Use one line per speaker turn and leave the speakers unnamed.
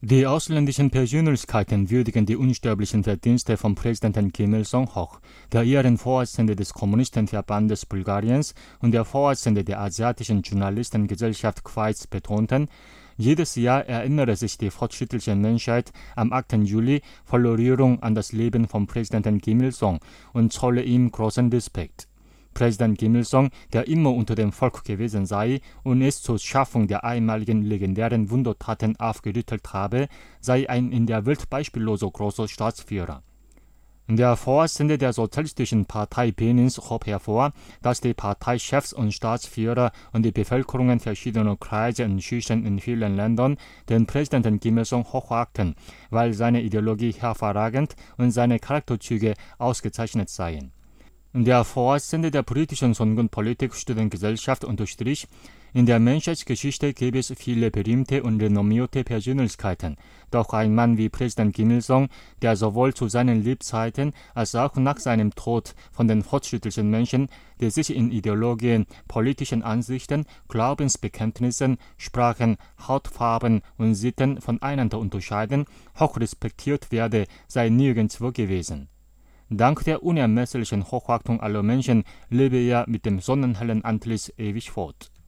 Die ausländischen Persönlichkeiten würdigen die unsterblichen Verdienste von Präsident Kim Il-sung hoch, der Ehrenvorsitzende des Kommunistenverbandes Bulgariens und der Vorsitzende der asiatischen Journalistengesellschaft Schweiz betonten, jedes Jahr erinnere sich die fortschrittliche Menschheit am 8. Juli voller Rührung an das Leben von Präsident Kim Il-sung und zolle ihm großen Respekt. Präsident Kim Il-sung, der immer unter dem Volk gewesen sei und es zur Schaffung der einmaligen legendären Wundertaten aufgerüttelt habe, sei ein in der Welt beispielloser großer Staatsführer. Der Vorsitzende der Sozialistischen Partei Benins hob hervor, dass die Parteichefs und Staatsführer und die Bevölkerungen verschiedener Kreise und Schichten in vielen Ländern den Präsidenten Kim Il-sung hochachten, weil seine Ideologie hervorragend und seine Charakterzüge ausgezeichnet seien. Der Vorsitzende der britischen Sonderpolitik-Studentengesellschaft unterstrich, in der Menschheitsgeschichte gäbe es viele berühmte und renommierte Persönlichkeiten. Doch ein Mann wie Präsident Kim Il-sung, der sowohl zu seinen Lebzeiten als auch nach seinem Tod von den fortschrittlichen Menschen, die sich in Ideologien, politischen Ansichten, Glaubensbekenntnissen, Sprachen, Hautfarben und Sitten voneinander unterscheiden, hoch respektiert werde, sei nirgendwo gewesen. Dank der unermesslichen Hochachtung aller Menschen lebe er mit dem sonnenhellen Antlitz ewig fort.